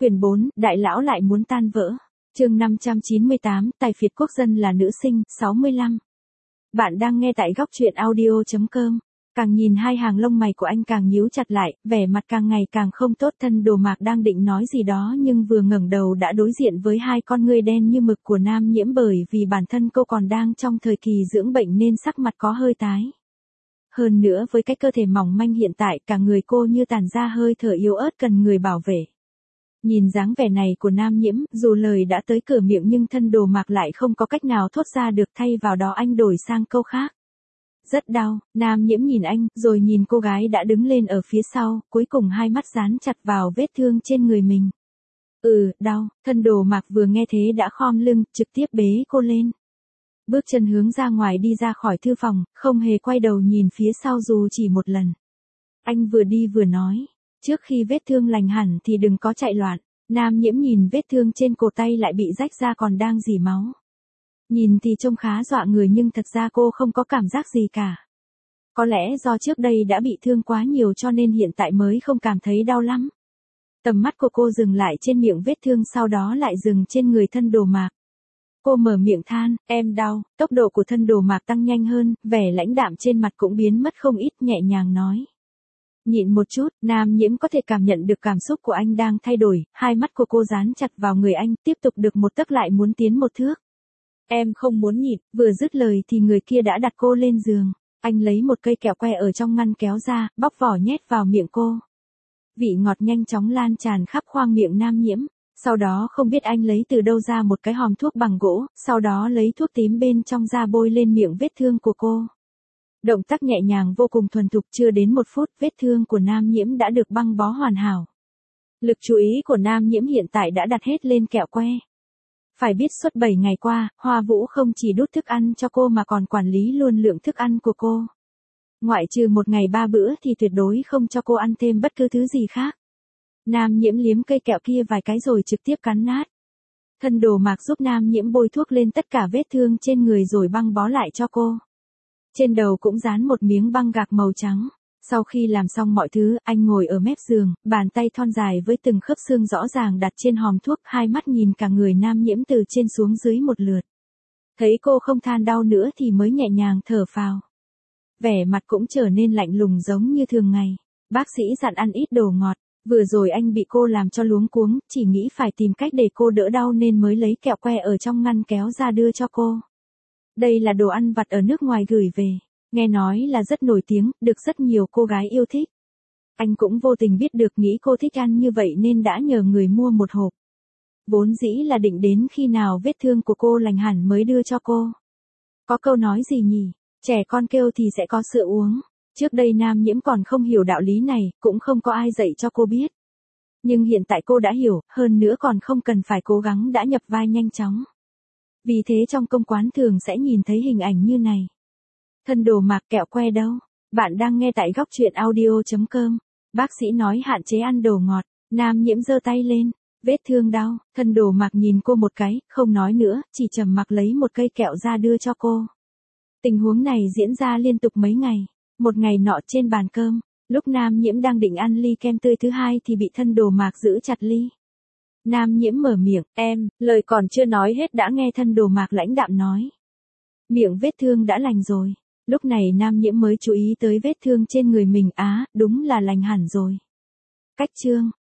Quyển 4, Đại lão lại muốn tan vỡ. Chương 598, Tài phiệt quốc dân là nữ sinh, 65. Bạn đang nghe tại góc truyện audio.com. Càng nhìn hai hàng lông mày của anh càng nhíu chặt lại, vẻ mặt càng ngày càng không tốt. Thân Đồ Mạc đang định nói gì đó nhưng vừa ngẩng đầu đã đối diện với hai con ngươi đen như mực của Nam Nhiễm, bởi vì bản thân cô còn đang trong thời kỳ dưỡng bệnh nên sắc mặt có hơi tái. Hơn nữa với cái cơ thể mỏng manh hiện tại, cả người cô như tản ra hơi thở yếu ớt cần người bảo vệ. Nhìn dáng vẻ này của Nam Nhiễm, dù lời đã tới cửa miệng nhưng Thân Đồ Mạc lại không có cách nào thốt ra được, thay vào đó anh đổi sang câu khác. Rất đau. Nam Nhiễm nhìn anh, rồi nhìn cô gái đã đứng lên ở phía sau, cuối cùng hai mắt dán chặt vào vết thương trên người mình. Đau. Thân Đồ Mạc vừa nghe thế đã khom lưng, trực tiếp bế cô lên. Bước chân hướng ra ngoài đi ra khỏi thư phòng, không hề quay đầu nhìn phía sau dù chỉ một lần. Anh vừa đi vừa nói, trước khi vết thương lành hẳn thì đừng có chạy loạn. Nam Nhiễm nhìn vết thương trên cổ tay lại bị rách ra còn đang rỉ máu. Nhìn thì trông khá dọa người nhưng thật ra cô không có cảm giác gì cả. Có lẽ do trước đây đã bị thương quá nhiều cho nên hiện tại mới không cảm thấy đau lắm. Tầm mắt của cô dừng lại trên miệng vết thương, sau đó lại dừng trên người Thân Đồ Mạc. Cô mở miệng than, em đau. Tốc độ của Thân Đồ Mạc tăng nhanh hơn, vẻ lãnh đạm trên mặt cũng biến mất không ít, nhẹ nhàng nói. Nhịn một chút. Nam Nhiễm có thể cảm nhận được cảm xúc của anh đang thay đổi, hai mắt của cô dán chặt vào người anh, tiếp tục được một tấc lại muốn tiến một thước. Em không muốn nhịn. Vừa dứt lời thì người kia đã đặt cô lên giường. Anh lấy một cây kẹo que ở trong ngăn kéo ra, bóc vỏ nhét vào miệng cô. Vị ngọt nhanh chóng lan tràn khắp khoang miệng Nam Nhiễm. Sau đó không biết anh lấy từ đâu ra một cái hòm thuốc bằng gỗ, sau đó lấy thuốc tím bên trong ra bôi lên miệng vết thương của cô. Động tác nhẹ nhàng vô cùng thuần thục, chưa đến một phút vết thương của Nam Nhiễm đã được băng bó hoàn hảo. Lực chú ý của Nam Nhiễm hiện tại đã đặt hết lên kẹo que. Phải biết suốt 7 ngày qua, Hoa Vũ không chỉ đút thức ăn cho cô mà còn quản lý luôn lượng thức ăn của cô. Ngoại trừ một ngày 3 bữa thì tuyệt đối không cho cô ăn thêm bất cứ thứ gì khác. Nam Nhiễm liếm cây kẹo kia vài cái rồi trực tiếp cắn nát. Thân Đồ Mạc giúp Nam Nhiễm bôi thuốc lên tất cả vết thương trên người rồi băng bó lại cho cô. Trên đầu cũng dán một miếng băng gạc màu trắng. Sau khi làm xong mọi thứ, anh ngồi ở mép giường, bàn tay thon dài với từng khớp xương rõ ràng đặt trên hòm thuốc, hai mắt nhìn cả người Nam Nhiễm từ trên xuống dưới một lượt. Thấy cô không than đau nữa thì mới nhẹ nhàng thở phào. Vẻ mặt cũng trở nên lạnh lùng giống như thường ngày. Bác sĩ dặn ăn ít đồ ngọt. Vừa rồi anh bị cô làm cho luống cuống, chỉ nghĩ phải tìm cách để cô đỡ đau nên mới lấy kẹo que ở trong ngăn kéo ra đưa cho cô. Đây là đồ ăn vặt ở nước ngoài gửi về. Nghe nói là rất nổi tiếng, được rất nhiều cô gái yêu thích. Anh cũng vô tình biết được, nghĩ cô thích ăn như vậy nên đã nhờ người mua một hộp. Vốn dĩ là định đến khi nào vết thương của cô lành hẳn mới đưa cho cô. Có câu nói gì nhỉ? Trẻ con kêu thì sẽ có sữa uống. Trước đây Nam Nhiễm còn không hiểu đạo lý này, cũng không có ai dạy cho cô biết. Nhưng hiện tại cô đã hiểu, hơn nữa còn không cần phải cố gắng đã nhập vai nhanh chóng. Vì thế trong công quán thường sẽ nhìn thấy hình ảnh như này. Thân Đồ Mạc, kẹo que đâu? Bạn đang nghe tại góc truyện audio.com. Bác sĩ nói hạn chế ăn đồ ngọt. Nam Nhiễm giơ tay lên. Vết thương đau. Thân Đồ Mạc nhìn cô một cái, không nói nữa, chỉ trầm mặc lấy một cây kẹo ra đưa cho cô. Tình huống này diễn ra liên tục mấy ngày. Một ngày nọ trên bàn cơm, lúc Nam Nhiễm đang định ăn ly kem tươi thứ hai thì bị Thân Đồ Mạc giữ chặt ly. Nam Nhiễm mở miệng, em, lời còn chưa nói hết đã nghe Thân Đồ Mạc lãnh đạm nói. Miệng vết thương đã lành rồi. Lúc này Nam Nhiễm mới chú ý tới vết thương trên người mình, đúng là lành hẳn rồi. Cách chương.